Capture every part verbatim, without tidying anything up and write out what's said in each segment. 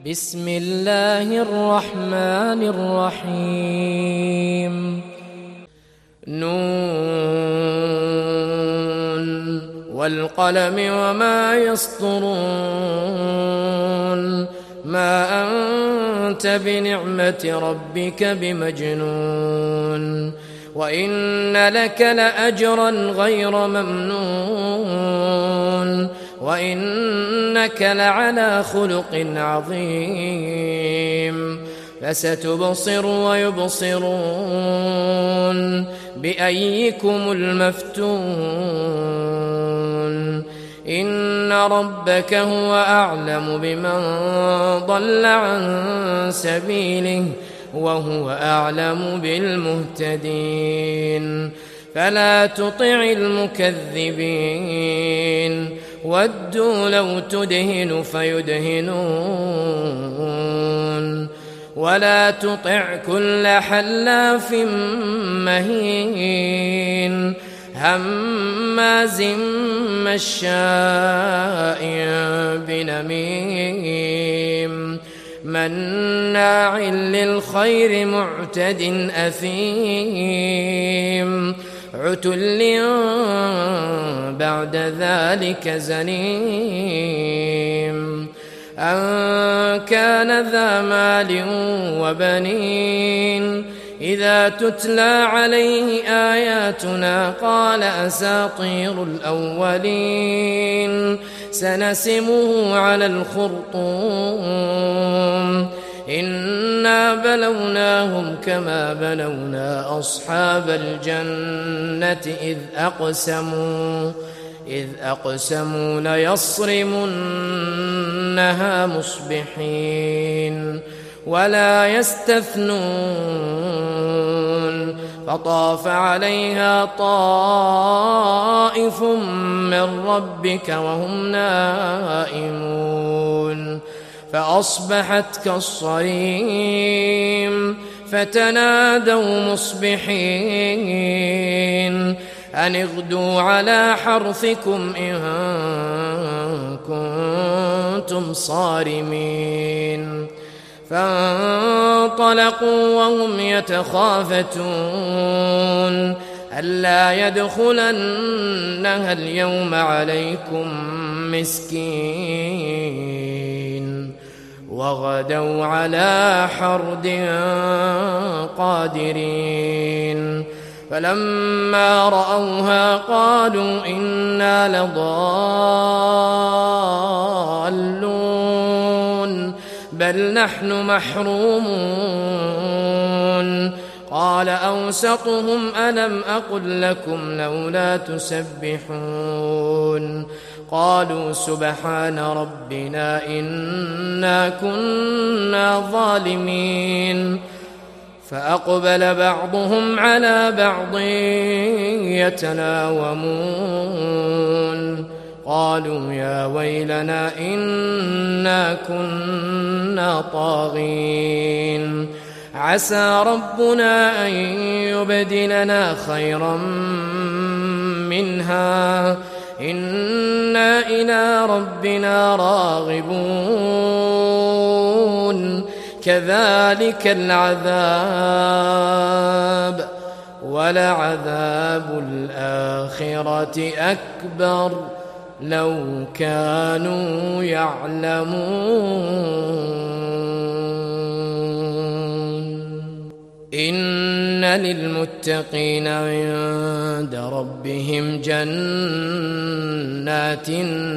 بسم الله الرحمن الرحيم نون والقلم وما يسطرون ما أنت بنعمة ربك بمجنون وإن لك لأجرا غير ممنون وإنك لعلى خلق عظيم فستبصر ويبصرون بأيكم المفتون إن ربك هو أعلم بمن ضل عن سبيله وهو أعلم بالمهتدين فلا تطع المكذبين ودوا لو تدهن فيدهنون ولا تطع كل حلاف مهين هماز مشاء بنميم مناع للخير معتد أثيم عتل بعد ذلك زنيم أن كان ذا مال وبنين إذا تتلى عليه آياتنا قال أساطير الأولين سنسمه على الخرطوم إنا بلوناهم كما بلونا أصحاب الجنة إذ أقسموا إذ أقسموا ليصرمنها مصبحين ولا يستثنون فطاف عليها طائف من ربك وهم نائمون فأصبحت كالصريم فتنادوا مصبحين أن اغدوا على حرثكم إن كنتم صارمين فانطلقوا وهم يتخافتون ألا يدخلنها اليوم عليكم مسكين وغدوا على حرد قادرين فلما رأوها قالوا إنا لضالون بل نحن محرومون قال أوسطهم ألم أقل لكم لولا تسبحون قالوا سبحان ربنا إنا كنا ظالمين فأقبل بعضهم على بعض يتلاومون قالوا يا ويلنا إنا كنا طاغين عسى ربنا أن يبدلنا خيرا منها إنا إلى ربنا راغبون كذلك العذاب ولعذاب الآخرة أكبر لو كانوا يعلمون إن للمتقين عند ربهم جنات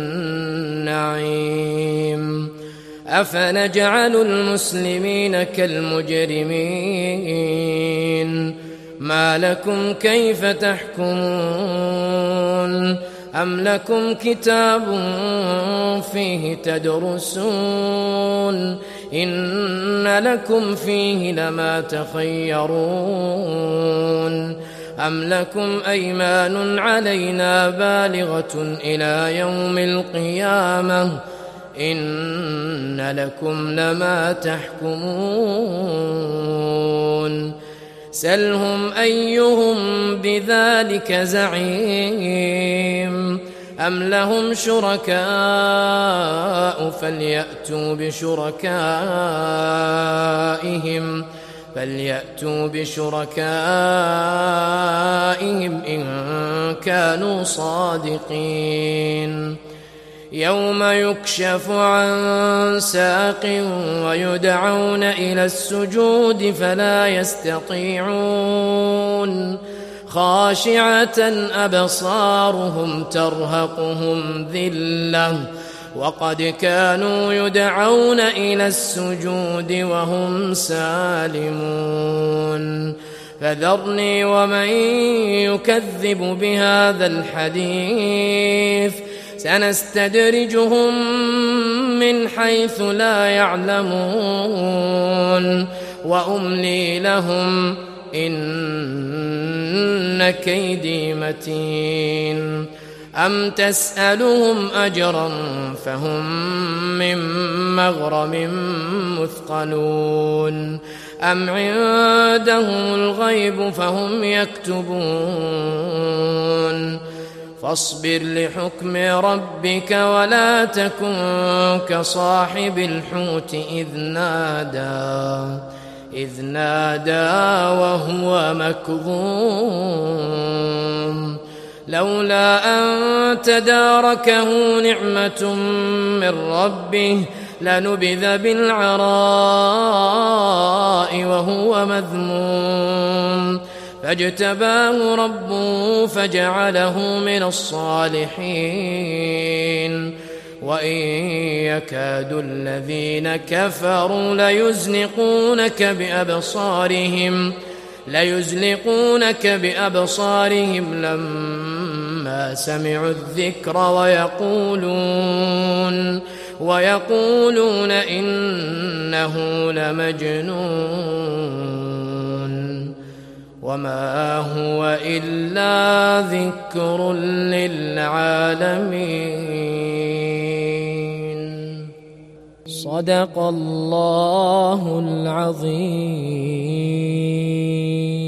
النعيم أفنجعل المسلمين كالمجرمين ما لكم كيف تحكمون أم لكم كتاب فيه تدرسون إن لكم فيه لما تخيرون أم لكم أيمان علينا بالغة إلى يوم القيامة إن لكم لما تحكمون سلهم أيهم بذلك زعيم أم لهم شركاء فليأتوا بشركائهم فليأتوا بشركائهم إن كانوا صادقين يوم يكشف عن ساق ويدعون إلى السجود فلا يستطيعون خاشعة أبصارهم ترهقهم ذلة وقد كانوا يدعون إلى السجود وهم سالمون فذرني ومن يكذب بهذا الحديث سنستدرجهم من حيث لا يعلمون وأملي لهم إن كيدي متين أم تسألهم أجرا فهم من مغرم مثقلون أم عندهم الغيب فهم يكتبون فاصبر لحكم ربك ولا تكن كصاحب الحوت إذ نادى إذ نادى وهو مكظوم لولا أن تداركه نعمة من ربه لنبذ بالعراء وهو مذموم فاجتباه ربه فجعله من الصالحين وإن يكاد الذين كفروا ليزلقونك بأبصارهم ليزلقونك بأبصارهم لما سمعوا الذكر ويقولون ويقولون إنه لمجنون وما هو إلا ذكر للعالمين صدق الله العظيم.